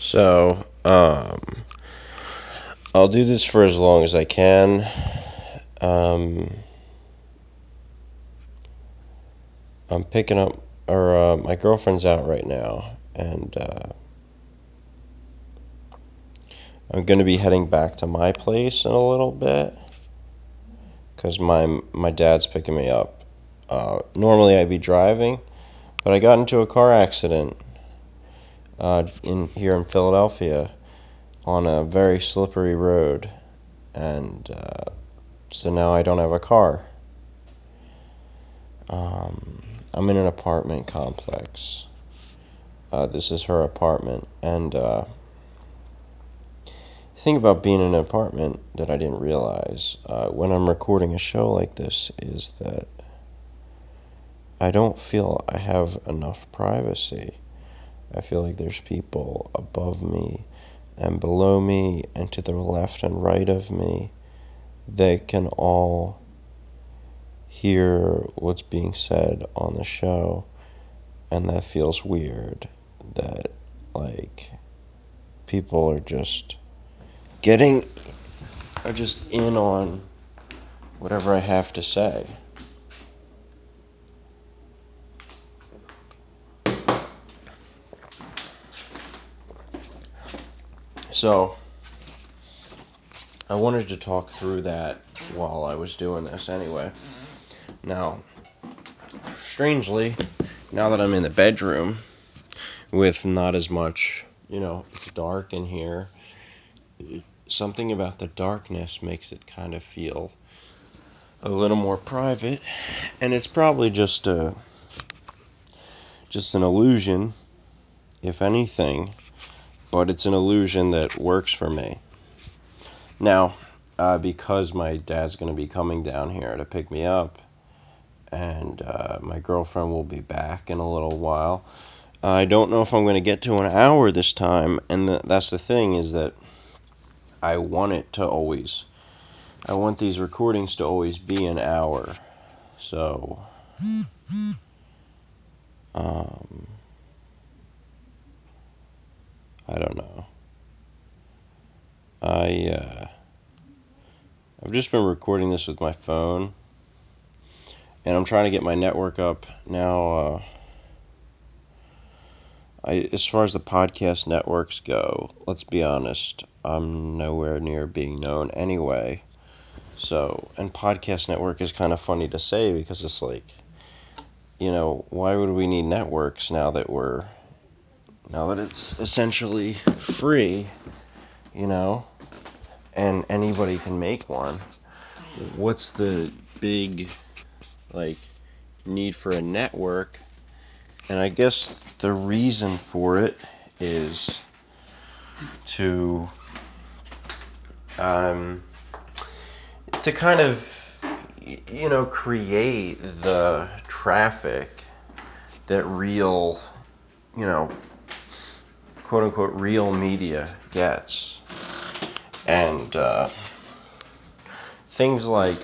So, I'll do this for as long as I can. Um, I'm picking up, my girlfriend's out right now, and I'm going to be heading back to my place in a little bit because my dad's picking me up. Normally I'd be driving, but I got into a car accident in here in Philadelphia on a very slippery road, and so now I don't have a car. I'm in an apartment complex. This is her apartment, and the thing about being in an apartment that I didn't realize when I'm recording a show like this is that I don't feel I have enough privacy. I feel like there's people above me and below me and to the left and right of me. They can all hear what's being said on the show, and that feels weird. That, like, people getting are just in on whatever I have to say. So, I wanted to talk through that while I was doing this anyway. Now, strangely, now that I'm in the bedroom with not as much, it's dark in here, something about the darkness makes it kind of feel a little more private, and it's probably just an illusion, if anything, but it's an illusion that works for me. Now, because my dad's going to be coming down here to pick me up, and my girlfriend will be back in a little while, I don't know if I'm going to get to an hour this time, and that's the thing, is that I want these recordings to always be an hour. So, um, I don't know. I've just been recording this with my phone, and I'm trying to get my network up now. As far as the podcast networks go, let's be honest, I'm nowhere near being known anyway. So, and podcast network is kind of funny to say because it's like, why would we need networks now that it's essentially free, you know, and anybody can make one? What's the big, like, need for a network? And I guess the reason for it is to um, to kind of create the traffic that real, you know quote unquote real media gets, and things like,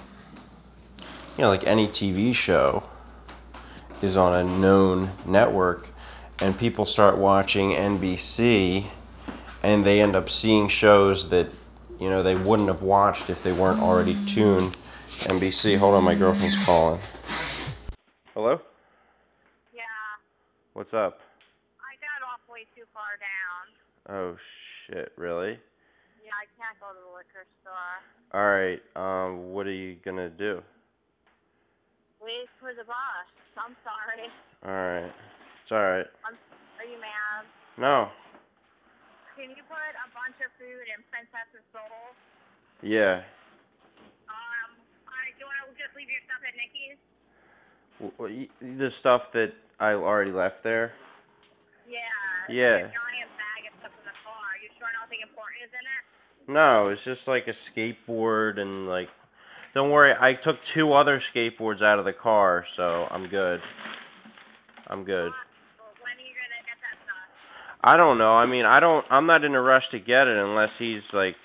like any TV show is on a known network, and people start watching NBC, and they end up seeing shows that they wouldn't have watched if they weren't already tuned NBC. Hold on, my girlfriend's calling. Hello? Yeah, What's up? I got off way too far down. Oh shit, really? Yeah, I can't go to the liquor store. Alright, what are you gonna do? Wait for the bus. I'm sorry. Alright. It's alright. Are you mad? No. Can you put a bunch of food in Princess's Bowl? Yeah. Alright, do you want to just leave your stuff at Nikki's? The stuff that I already left there? Yeah, it's like a Yeah. giant bag of stuff in the car. You sure nothing important is in it? No, it's just like a skateboard and like... Don't worry, I took 2 other skateboards out of the car, so I'm good. I'm good. Well, when are you going to get that stuff? I don't know. I mean, I'm not in a rush to get it unless he's like,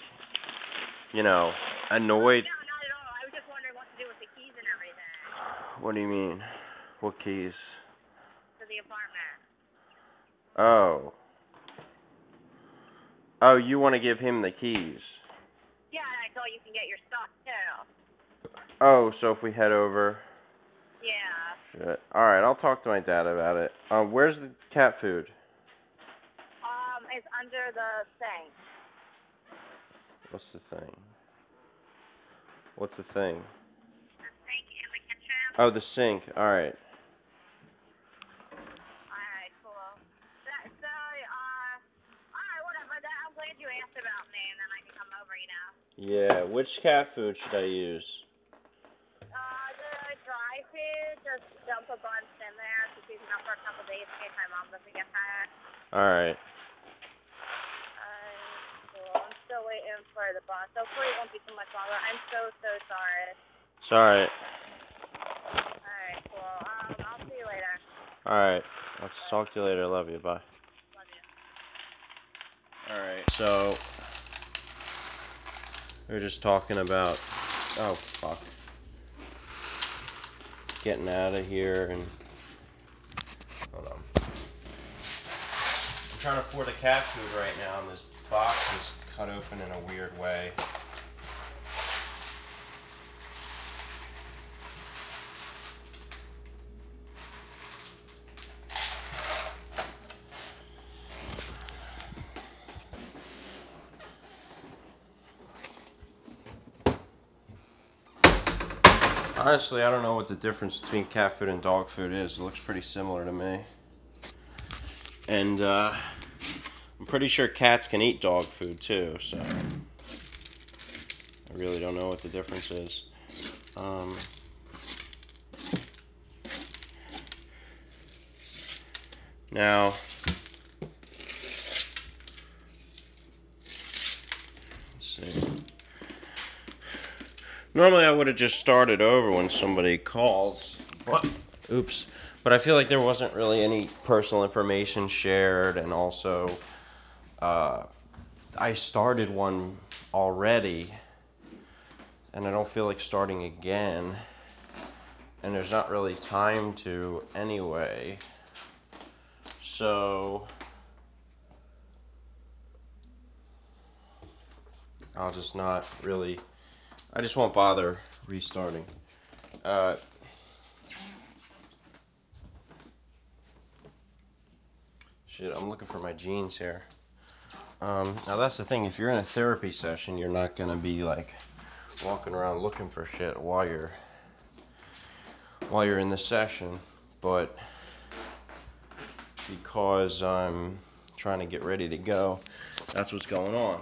annoyed. No, not at all. I was just wondering what to do with the keys and everything. What do you mean? What keys? To the apartment. Oh. Oh, you want to give him the keys? Yeah, and I told you can get your stuff too. Oh, so if we head over. Yeah. Shit. Alright, I'll talk to my dad about it. Where's the cat food? It's under the sink. What's the thing? What's the thing? The sink in the kitchen. Oh, the sink. Alright. Alright, cool. Alright, whatever. I'm glad you asked about me, and then I can come over, you know. Yeah, which cat food should I use? The dry food, just don't put buns in there. Just use enough for a couple days in case my mom doesn't get tired. Alright. Cool. I'm still waiting for the bus. Hopefully it won't be too much longer. I'm so sorry. It's alright. Alright, cool. I'll see you later. Alright. I'll talk to you later. Love you. Bye. Love you. Alright, so we were just talking about, oh fuck, getting out of here and, hold on. I'm trying to pour the cat food right now and this box is cut open in a weird way. Honestly, I don't know what the difference between cat food and dog food is. It looks pretty similar to me. And I'm pretty sure cats can eat dog food too, so I really don't know what the difference is. Now, let's see. Normally I would have just started over when somebody calls. What? Oops. But I feel like there wasn't really any personal information shared, and also I started one already, and I don't feel like starting again. And there's not really time to anyway. So I'll just not really. I just won't bother restarting. Uh, Shit, I'm looking for my jeans here. Now that's the thing. If you're in a therapy session, you're not gonna be like walking around looking for shit while you're in the session. But because I'm trying to get ready to go, that's what's going on.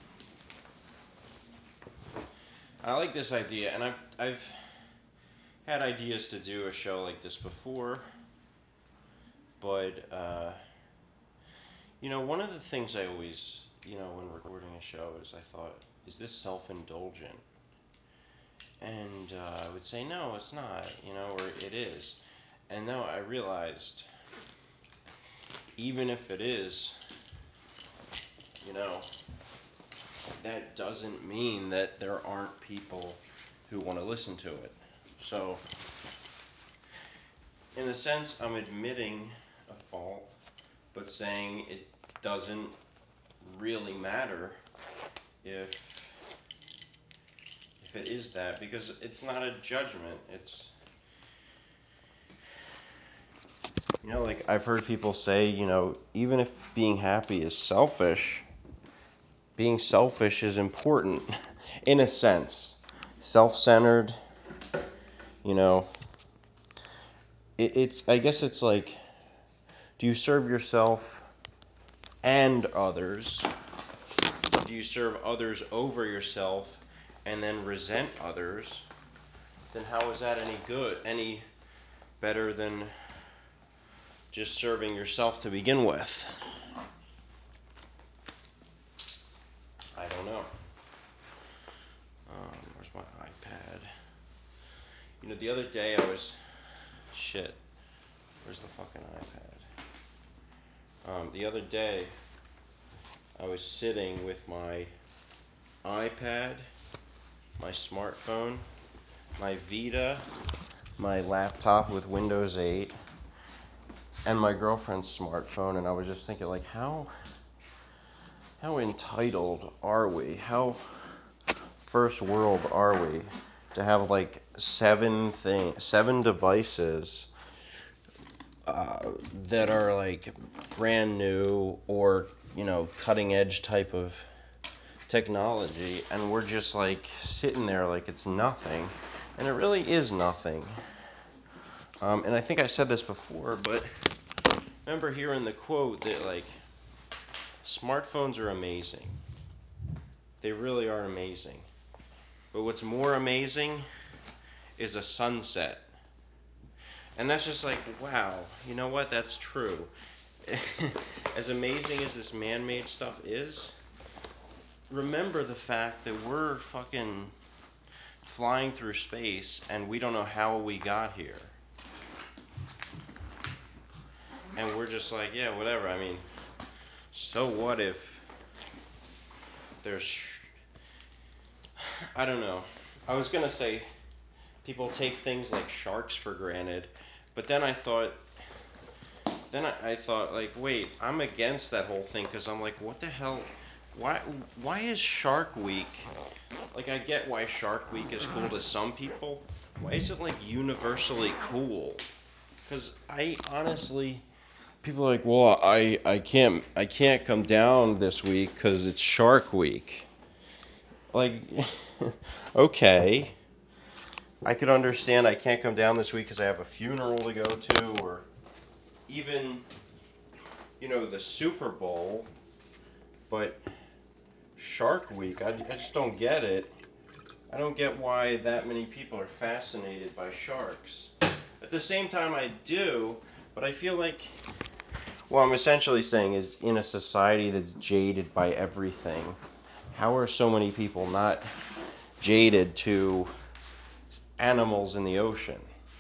I like this idea, and I've had ideas to do a show like this before, but one of the things I always, when recording a show is I thought, is this self-indulgent? And I would say, no, it's not, or it is. And no, I realized, even if it is, you know, that doesn't mean that there aren't people who want to listen to it. So, in a sense, I'm admitting a fault, but saying it doesn't really matter if it is that, because it's not a judgment. It's, like I've heard people say, even if being happy is selfish, being selfish is important in a sense. Self-centered, you know, it's, I guess it's like, do you serve yourself and others? Do you serve others over yourself and then resent others? Then how is that any better than just serving yourself to begin with? I don't know. Where's my iPad? The other day I was, shit, where's the fucking iPad? The other day I was sitting with my iPad, my smartphone, my Vita, my laptop with Windows 8, and my girlfriend's smartphone, and I was just thinking, like, how how entitled are we? How first world are we to have like seven devices that are like brand new or cutting edge type of technology, and we're just like sitting there like it's nothing, and it really is nothing. And I think I said this before, but remember hearing the quote that like smartphones are amazing. They really are amazing. But what's more amazing is a sunset. And that's just like, wow, you know what? That's true. As amazing as this man made stuff is, remember the fact that we're fucking flying through space and we don't know how we got here. And we're just like, yeah, whatever. I mean, so what if there's. I don't know. I was gonna say people take things like sharks for granted, but then I thought like, wait, I'm against that whole thing because I'm like, what the hell? Why why is Shark Week? Like, I get why Shark Week is cool to some people. Why is it like universally cool? Because I honestly, people are like, well, I can't come down this week because it's Shark Week. Like, okay, I could understand I can't come down this week because I have a funeral to go to, or even the Super Bowl. But Shark Week, I just don't get it. I don't get why that many people are fascinated by sharks. At the same time, I do, but I feel like what I'm essentially saying is in a society that's jaded by everything, how are so many people not jaded to animals in the ocean?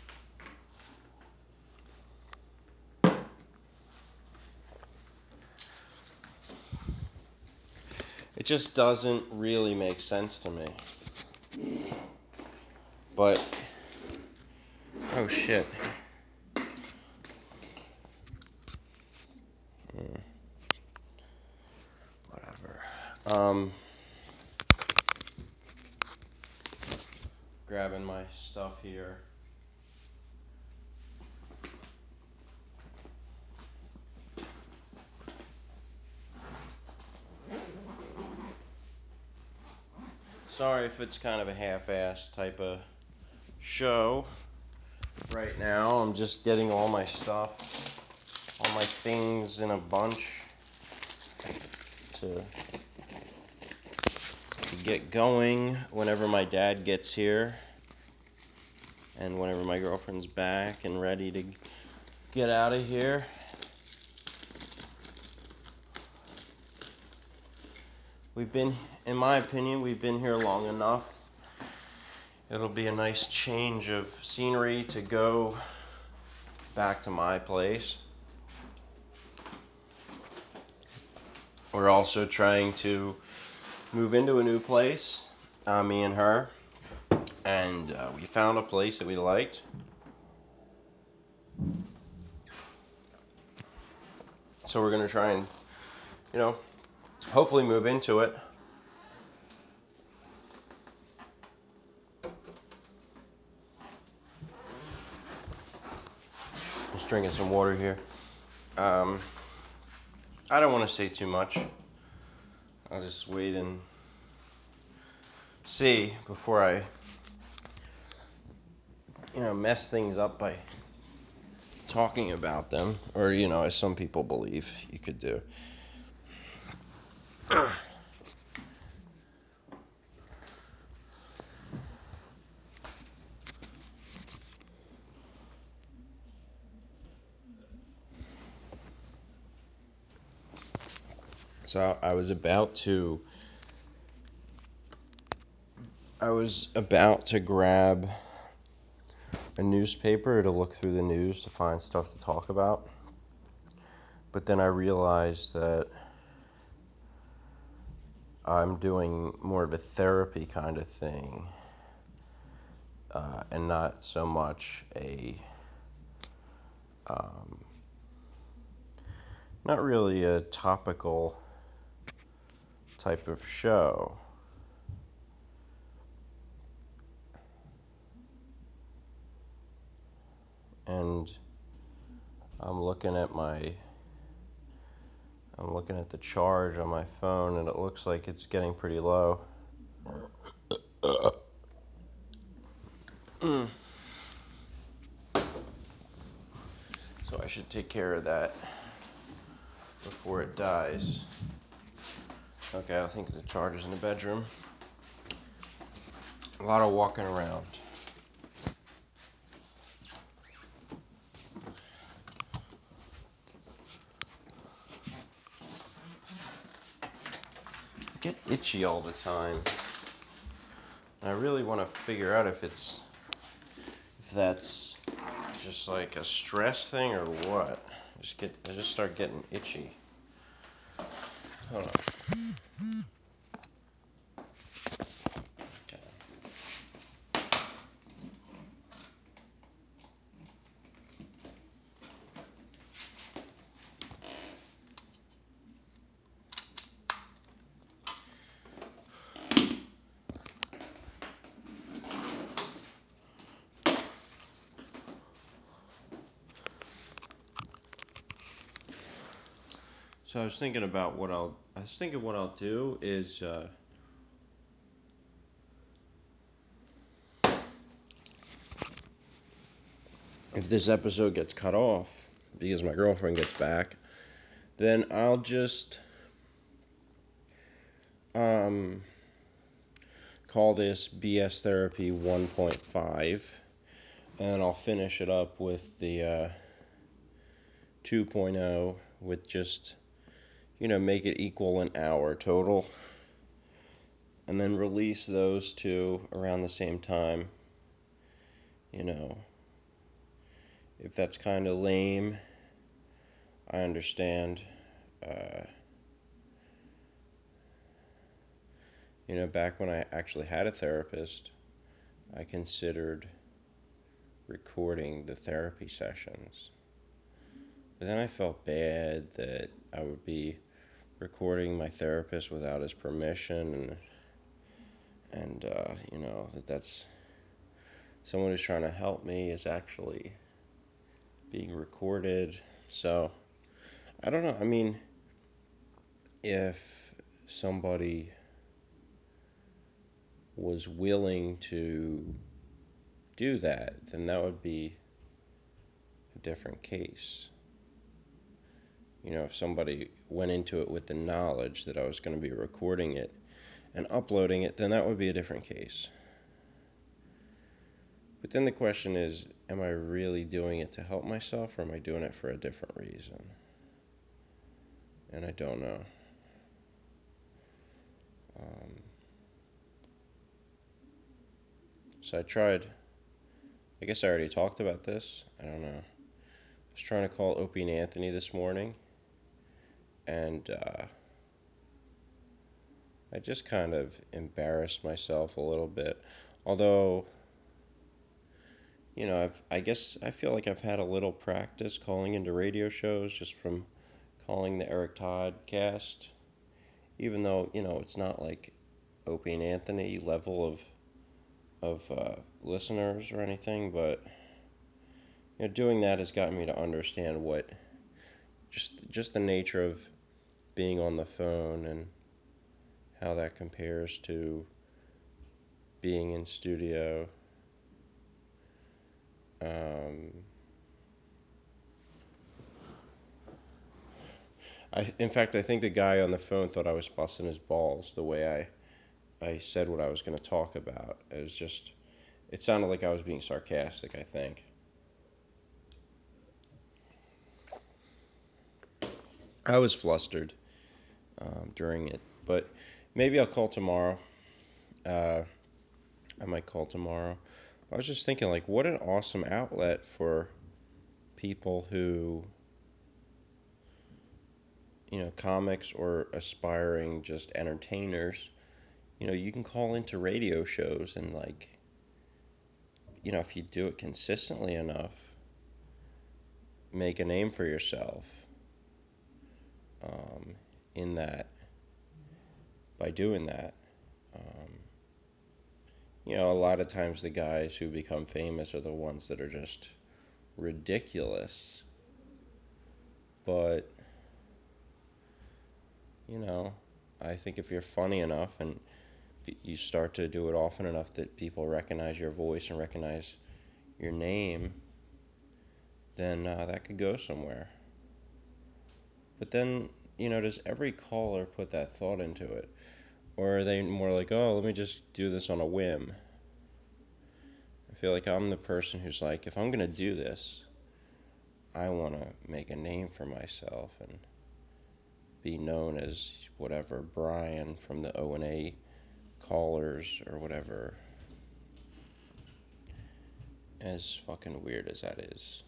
It just doesn't really make sense to me. But, oh shit. Whatever. Grabbing my stuff here. Sorry if it's kind of a half-assed type of show right now. I'm just getting all my stuff, all my things in a bunch to get going whenever my dad gets here and whenever my girlfriend's back and ready to get out of here. In my opinion, we've been here long enough. It'll be a nice change of scenery to go back to my place. We're also trying to move into a new place, me and her, and we found a place that we liked. So we're gonna try and, you know, hopefully move into it. Just drinking some water here. Um, I don't want to say too much. I'll just wait and see before I, mess things up by talking about them, or as some people believe you could do. So I was about to grab a newspaper to look through the news to find stuff to talk about. But then I realized that I'm doing more of a therapy kind of thing, and not so much not really a topical type of show. And I'm looking at the charge on my phone, and it looks like it's getting pretty low. So I should take care of that before it dies. Okay, I think the charger's in the bedroom. A lot of walking around. Get itchy all the time. And I really want to figure out if that's just like a stress thing or what. I just start getting itchy. Hold on. So I was thinking about what I'll do is if this episode gets cut off because my girlfriend gets back, then I'll just call this BS Therapy 1.5, and I'll finish it up with the 2.0 with just, make it equal an hour total, and then release those two around the same time. If that's kind of lame, I understand. Uh, Back when I actually had a therapist, I considered recording the therapy sessions. But then I felt bad that I would be recording my therapist without his permission, and that's someone who's trying to help me is actually being recorded. So I don't know. I mean, if somebody was willing to do that, then that would be a different case. If somebody went into it with the knowledge that I was going to be recording it and uploading it, then that would be a different case. But then the question is, am I really doing it to help myself, or am I doing it for a different reason? And I don't know. So I guess I already talked about this. I don't know. I was trying to call Opie and Anthony this morning, and I just kind of embarrassed myself a little bit. Although, I guess I feel like I've had a little practice calling into radio shows just from calling the Eric Todd cast. Even though, it's not like Opie and Anthony level of listeners or anything, but doing that has gotten me to understand what just the nature of being on the phone and how that compares to being in studio. Um, in fact, I think the guy on the phone thought I was busting his balls the way I said what I was going to talk about. It sounded like I was being sarcastic, I think. I was flustered during it, but maybe I'll call tomorrow. Uh, I might call tomorrow. I was just thinking, like, what an awesome outlet for people who, comics or aspiring just entertainers. You can call into radio shows and, like, if you do it consistently enough, make a name for yourself in that by doing that. Um, a lot of times the guys who become famous are the ones that are just ridiculous. But, you know, I think if you're funny enough and you start to do it often enough that people recognize your voice and recognize your name, then that could go somewhere. But then, does every caller put that thought into it? Or are they more like, oh, let me just do this on a whim? I feel like I'm the person who's like, if I'm going to do this, I want to make a name for myself and be known as whatever Brian from the O&A callers or whatever. As fucking weird as that is.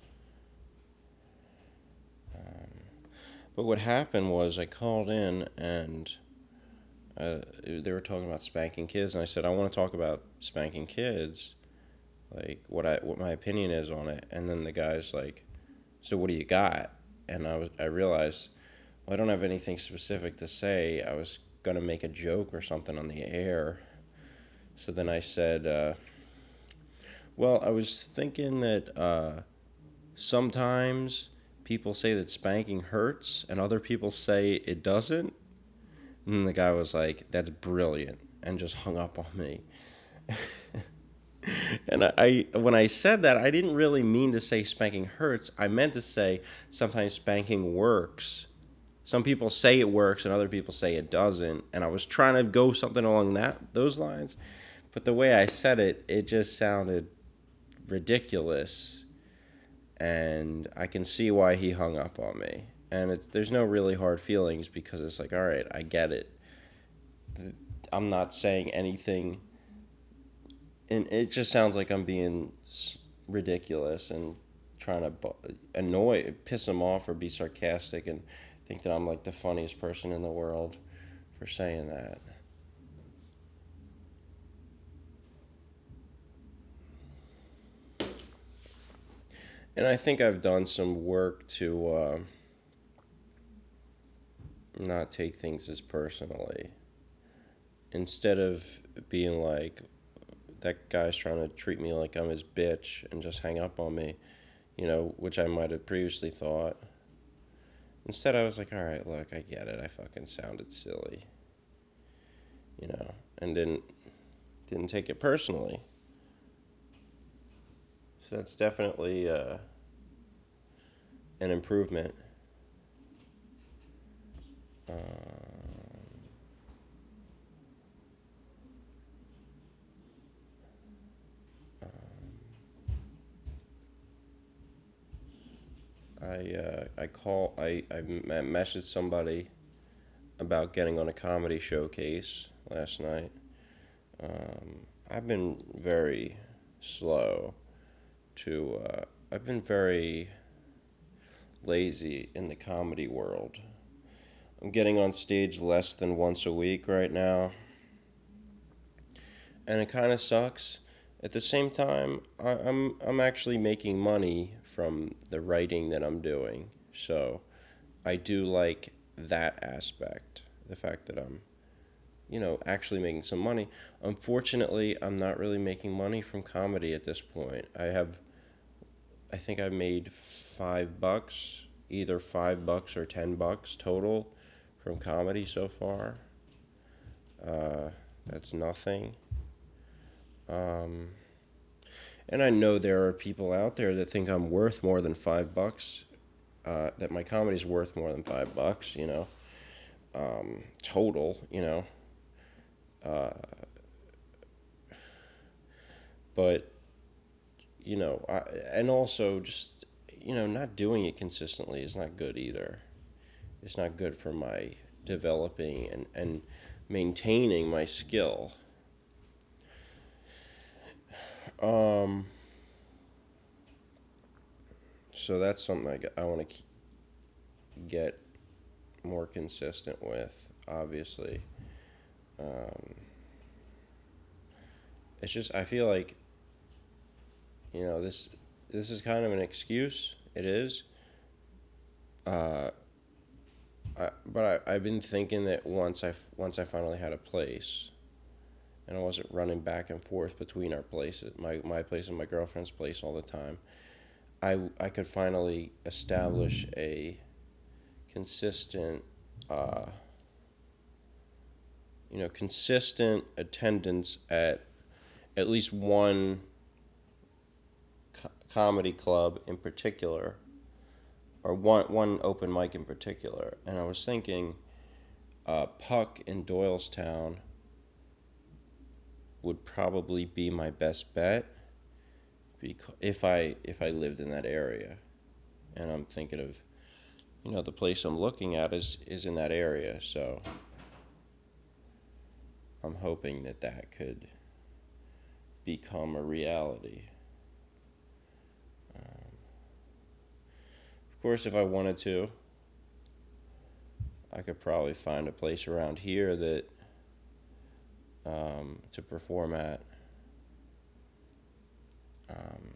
But what happened was I called in and they were talking about spanking kids, and I said I want to talk about spanking kids, like what my opinion is on it. And then the guy's like, "So what do you got?" And I realized, well, I don't have anything specific to say. I was gonna make a joke or something on the air, so then I said, "Well, I was thinking that sometimes people say that spanking hurts, and other people say it doesn't." And the guy was like, "That's brilliant," and just hung up on me. And when I said that, I didn't really mean to say spanking hurts. I meant to say sometimes spanking works. Some people say it works and other people say it doesn't. And I was trying to go something along those lines, but the way I said it, it just sounded ridiculous, and I can see why he hung up on me. And there's no really hard feelings because it's like, all right, I get it. I'm not saying anything, and it just sounds like I'm being ridiculous and trying to piss him off, or be sarcastic and think that I'm like the funniest person in the world for saying that. And I think I've done some work to not take things as personally. Instead of being like, that guy's trying to treat me like I'm his bitch and just hang up on me, which I might have previously thought. Instead, I was like, all right, look, I get it. I fucking sounded silly, and didn't take it personally. So that's definitely an improvement. I messaged somebody about getting on a comedy showcase last night. I've been very slow to. I've been very lazy in the comedy world. I'm getting on stage less than once a week right now, and it kind of sucks. At the same time, I'm actually making money from the writing that I'm doing, so I do like that aspect. The fact that I'm, actually making some money. Unfortunately, I'm not really making money from comedy at this point. I think I've made $5, either $5 or $10 total from comedy so far. Uh, that's nothing. Um, and I know there are people out there that think I'm worth more than $5. That my comedy's worth more than $5. Total. Uh, but and also just not doing it consistently is not good either. It's not good for my developing and maintaining my skill. Um, so that's something I want to get more consistent with. Obviously, um, it's just I feel like this is kind of an excuse. It is. Uh, I've been thinking that once I finally had a place, and I wasn't running back and forth between our places, my place and my girlfriend's place all the time. I could finally establish a consistent, uh, consistent attendance at least one comedy club in particular, or one open mic in particular. And I was thinking, Puck in Doylestown would probably be my best bet if I lived in that area. And I'm thinking of, the place I'm looking at is in that area, so I'm hoping that that could become a reality. Of course, if I wanted to, I could probably find a place around here that to perform at. Um,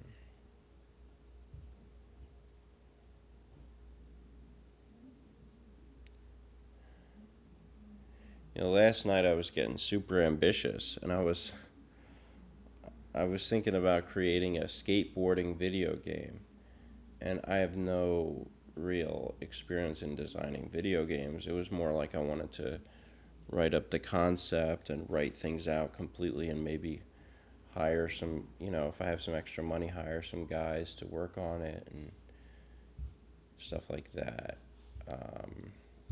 Last night I was getting super ambitious, and I was thinking about creating a skateboarding video game, and I have no real experience in designing video games. It was more like I wanted to write up the concept and write things out completely, and maybe hire some, if I have some extra money, hire some guys to work on it and stuff like that. Um,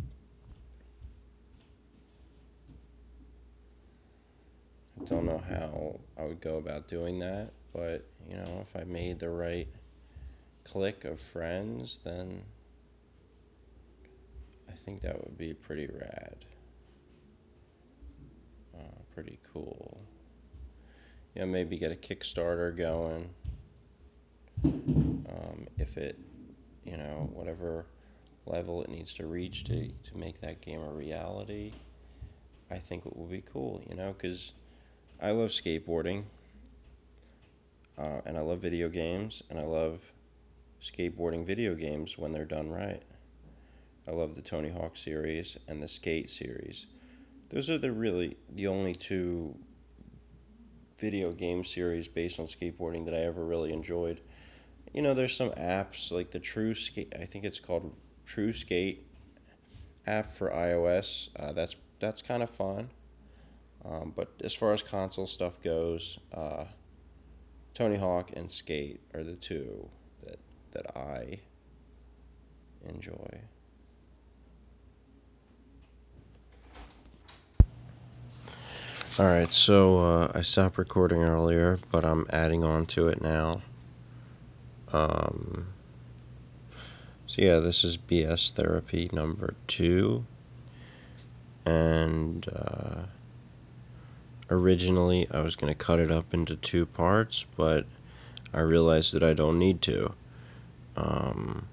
I don't know how I would go about doing that, but if I made the right clique of friends, then I think that would be pretty rad, pretty cool. Maybe get a Kickstarter going. If it, whatever level it needs to reach to make that game a reality, I think it will be cool, because I love skateboarding, and I love video games, and I love skateboarding video games when they're done right. I love the Tony Hawk series and the Skate series. Those are the only two video game series based on skateboarding that I ever really enjoyed. There's some apps like the True Skate. I think it's called True Skate app for iOS. That's kind of fun. But as far as console stuff goes, Tony Hawk and Skate are the two that I enjoy. All right, so I stopped recording earlier, but I'm adding on to it now. Um, so yeah, this is BS therapy number 2, and originally I was gonna cut it up into 2 parts, but I realized that I don't need to. Um,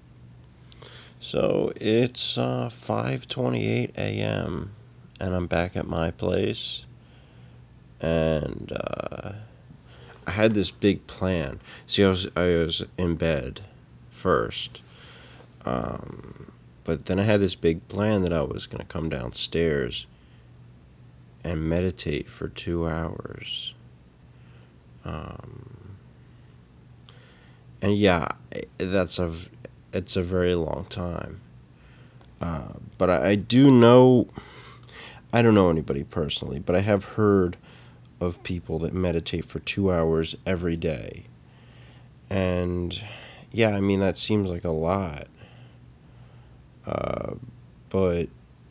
so it's 5:28 a.m. and I'm back at my place, and I had this big plan. See, I was in bed first, but then I had this big plan that I was gonna come downstairs and meditate for 2 hours. Um, and yeah, it's a very long time. But I do know, I don't know anybody personally, but I have heard of people that meditate for 2 hours every day. And yeah, I mean, that seems like a lot. Uh, but,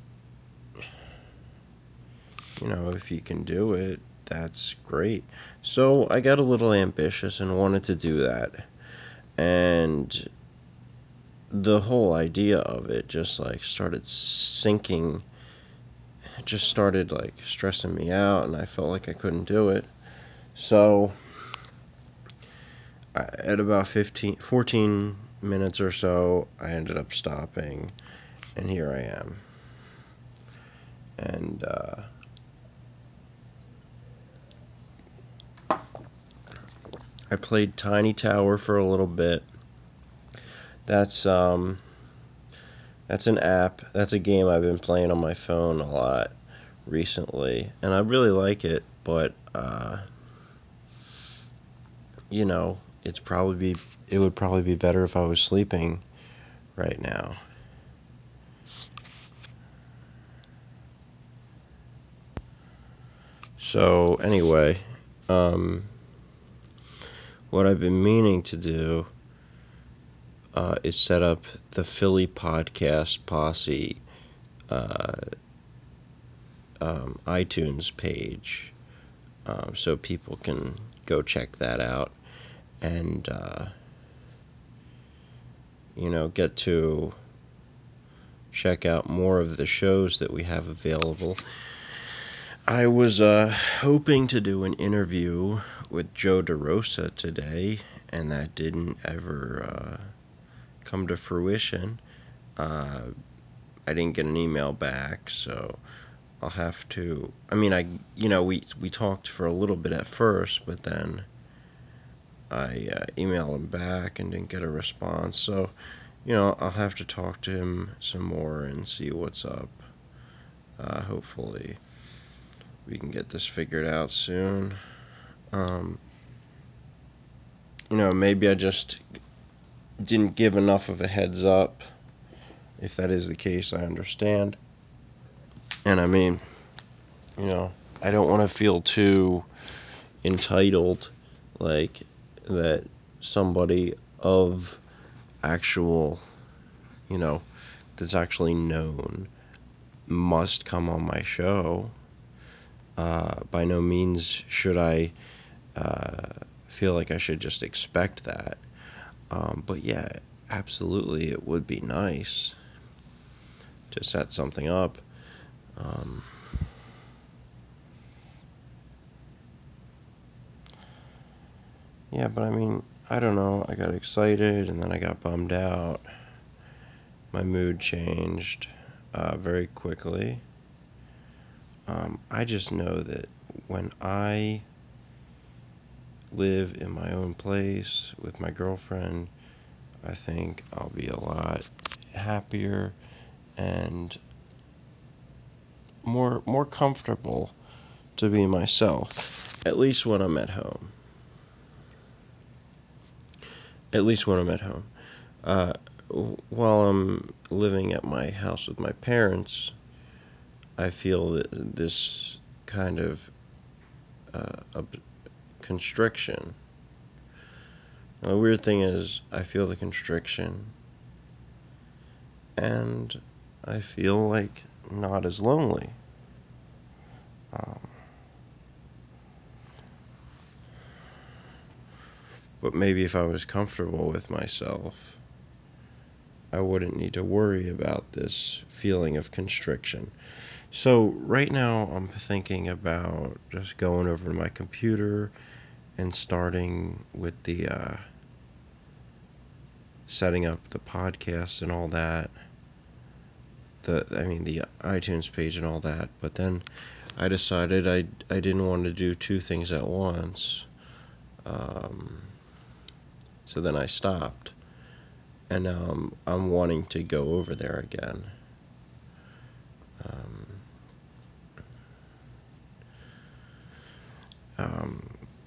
if you can do it, that's great. So I got a little ambitious and wanted to do that. And the whole idea of it just like started sinking, just started like stressing me out, and I felt like I couldn't do it. So at about 14 minutes or so, I ended up stopping, and here I am. And I played Tiny Tower for a little bit. That's That's an app. That's a game I've been playing on my phone a lot recently, and I really like it. But you know, it would probably be better if I was sleeping right now. So anyway, um, what I've been meaning to do is set up the Philly Podcast Posse uh, iTunes page, so people can go check that out and get to check out more of the shows that we have available. I was hoping to do an interview with Joe DeRosa today, and that didn't ever come to fruition. Uh, I didn't get an email back, so I'll have to. I mean, we talked for a little bit at first, but then I emailed him back and didn't get a response. So, I'll have to talk to him some more and see what's up. Hopefully, we can get this figured out soon. Um, Maybe I just didn't give enough of a heads up. If that is the case, I understand. And I mean, you know, I don't want to feel too entitled, like that somebody of actual, you know, that's actually known must come on my show. By no means should I feel like I should just expect that. But yeah, absolutely, it would be nice to set something up. Um, yeah, but I mean, I don't know. I got excited and then I got bummed out. My mood changed very quickly. I just know that when I live in my own place with my girlfriend, I think I'll be a lot happier and more comfortable to be myself. At least when I'm at home. At least when I'm at home. Uh, while I'm living at my house with my parents, I feel that this kind of constriction. The weird thing is, I feel the constriction, and I feel like not as lonely. Um, but maybe if I was comfortable with myself, I wouldn't need to worry about this feeling of constriction. So, right now, I'm thinking about just going over to my computer and starting with the setting up the podcast and all that. The iTunes page and all that. But then I decided I didn't want to do two things at once. Um, so then I stopped, and now I'm wanting to go over there again. Um, um,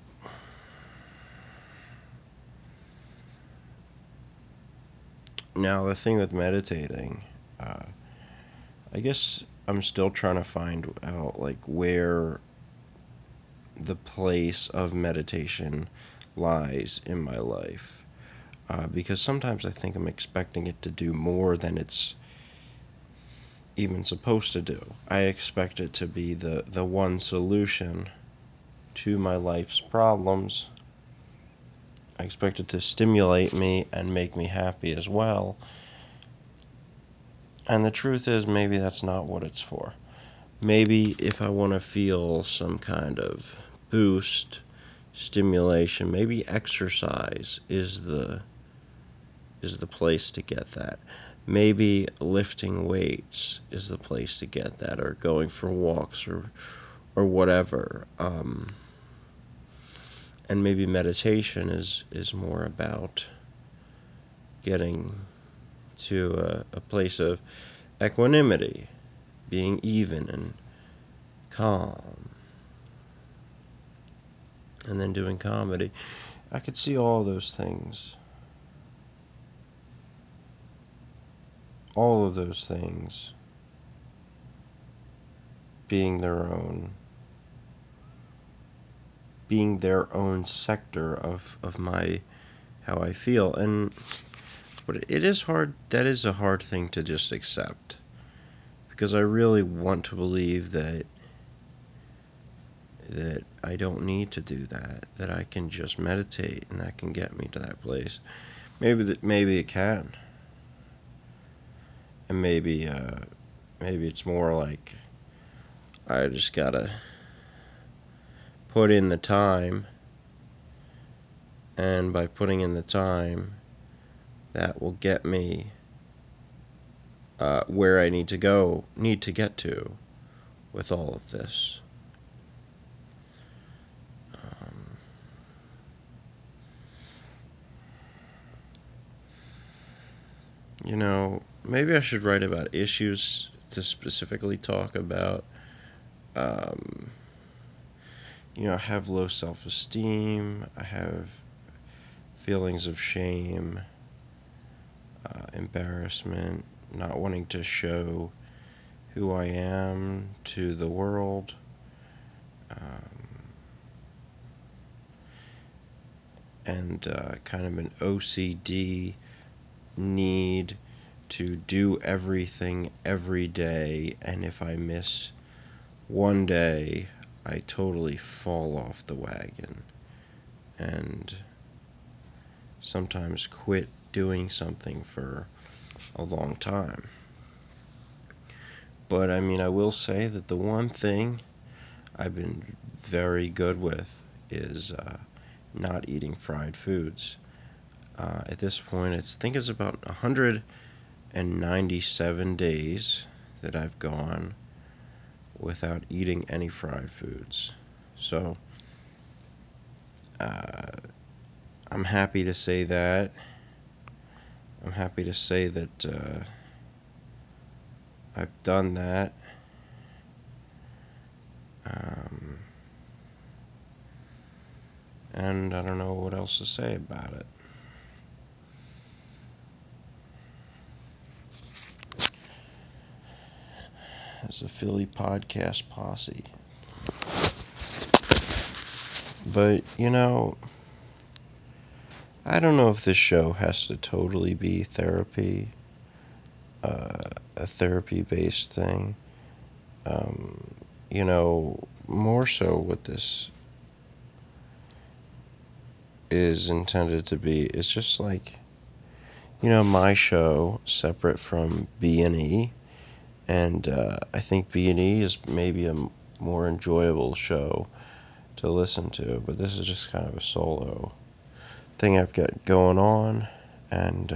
Now the thing with meditating, uh, I guess I'm still trying to find out like where the place of meditation lies in my life. Because sometimes I think I'm expecting it to do more than it's even supposed to do. I expect it to be the one solution to my life's problems. I expect it to stimulate me and make me happy as well. And the truth is, maybe that's not what it's for. Maybe if I want to feel some kind of boost, stimulation, maybe exercise is the place to get that. Maybe lifting weights is the place to get that, or going for walks, or whatever. And maybe meditation is more about getting to a place of equanimity, being even and calm, and then doing comedy. I could see all those things. All of those things being their own sector of my how I feel. And but it is hard. That is a hard thing to just accept, because I really want to believe that I don't need to do that. That I can just meditate and that can get me to that place. Maybe it can, and maybe it's more like I just gotta put in the time, and by putting in the time, that will get me where I need to get to with all of this. Um, Maybe I should write about issues to specifically talk about. Um, I have low self esteem, I have feelings of shame, embarrassment, not wanting to show who I am to the world. Um, and kind of an OCD need to do everything every day, and if I miss one day, I totally fall off the wagon and sometimes quit doing something for a long time. But I mean, I will say that the one thing I've been very good with is not eating fried foods. At this point, I think it's about 197 days that I've gone without eating any fried foods. So uh, I'm happy to say that. I'm happy to say that I've done that. Um, and I don't know what else to say about it. As a Philly podcast posse. But, I don't know if this show has to totally be therapy, a therapy based thing. More so what this is intended to be is just like, my show separate from B&E. And I think B&E is maybe a more enjoyable show to listen to, but this is just kind of a solo thing I've got going on. And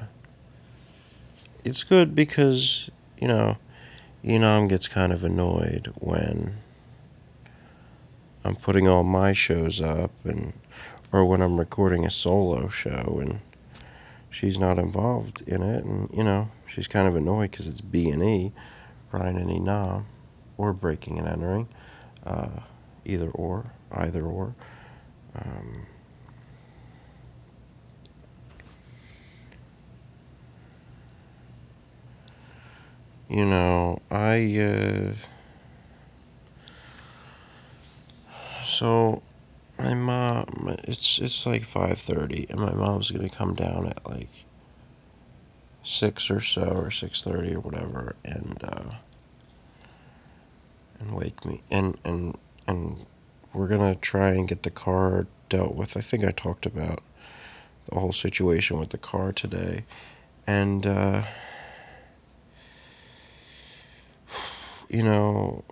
it's good because, Enam gets kind of annoyed when I'm putting all my shows up, or when I'm recording a solo show and she's not involved in it, and she's kind of annoyed because it's B&E, Brian and Enam, or Breaking and Entering, uh, either or. Um, I so my mom, it's like 5:30, and my mom's gonna come down at like 6 or so, or 6:30 or whatever, and wake me, and we're gonna try and get the car dealt with. I think I talked about the whole situation with the car today, and you know,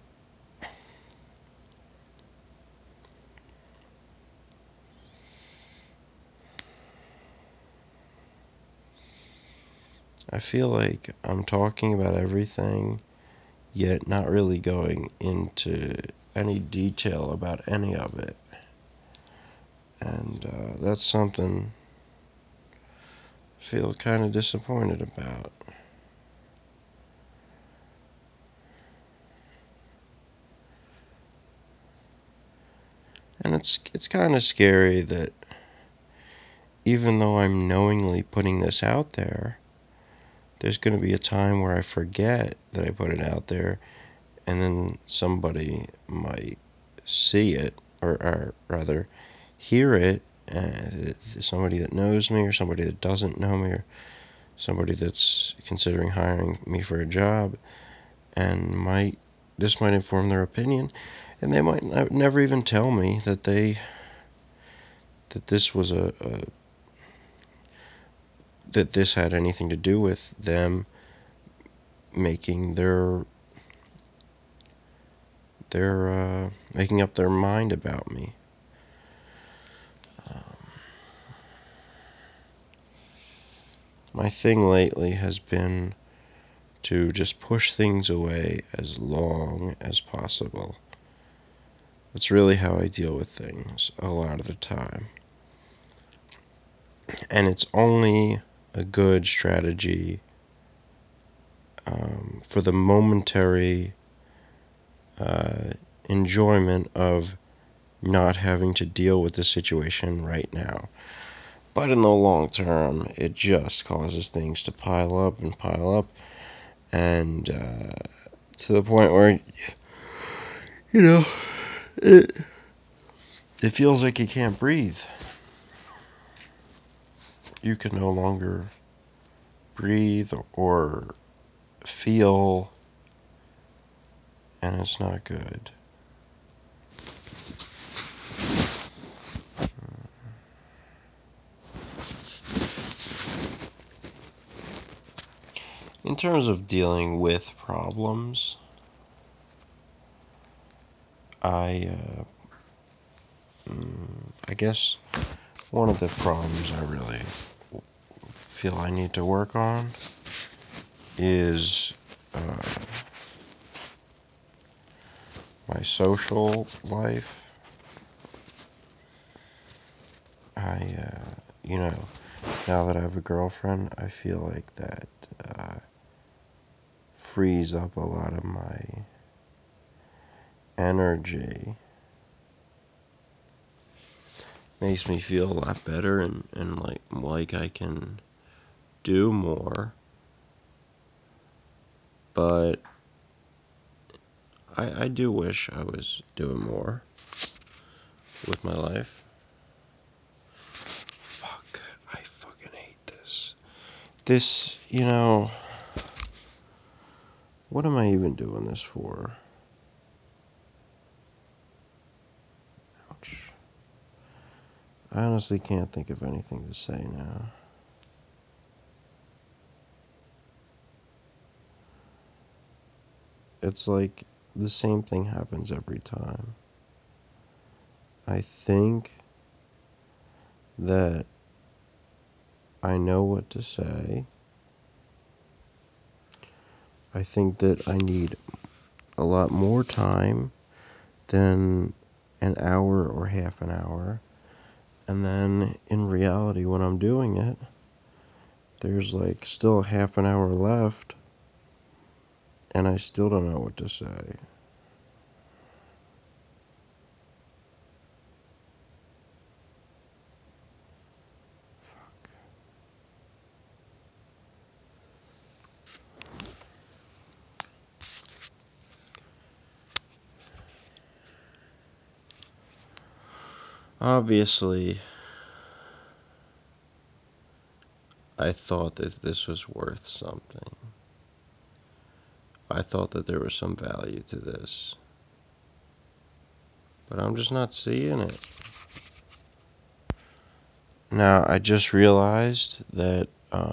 I feel like I'm talking about everything, yet not really going into any detail about any of it. And that's something feel kind of disappointed about. And it's kind of scary that even though I'm knowingly putting this out there, there's going to be a time where I forget that I put it out there, and then somebody might see it, or rather, hear it. Somebody that knows me, or somebody that doesn't know me, or somebody that's considering hiring me for a job, and this might inform their opinion, and they might never even tell me that this was that this had anything to do with them making making up their mind about me. My thing lately has been to just push things away as long as possible. That's really how I deal with things a lot of the time. And it's only a good strategy for the momentary uh, enjoyment of not having to deal with the situation right now. But in the long term, it just causes things to pile up and pile up, and to the point where, you know, it, it feels like you can't breathe. You can no longer breathe or feel, and it's not good. In terms of dealing with problems, I I guess one of the problems I really feel I need to work on is my social life. You know, now that I have a girlfriend, I feel like that frees up a lot of my energy. Makes me feel a lot better, and like I can do more. But I do wish I was doing more with my life. Fuck, I fucking hate this. What am I even doing this for? Ouch. I honestly can't think of anything to say now. It's like the same thing happens every time. I think that I know what to say. I think that I need a lot more time than an hour or half an hour. And then in reality, when I'm doing it, there's like still half an hour left, and I still don't know what to say. Obviously, I thought that this was worth something. I thought that there was some value to this. But I'm just not seeing it. Now, I just realized that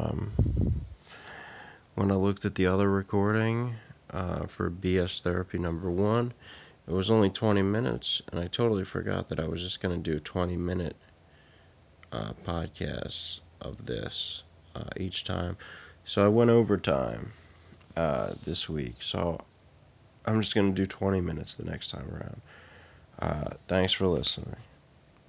when I looked at the other recording for BS Therapy number 1, it was only 20 minutes, and I totally forgot that I was just going to do 20-minute podcasts of this each time. So I went overtime this week, so I'm just going to do 20 minutes the next time around. Thanks for listening.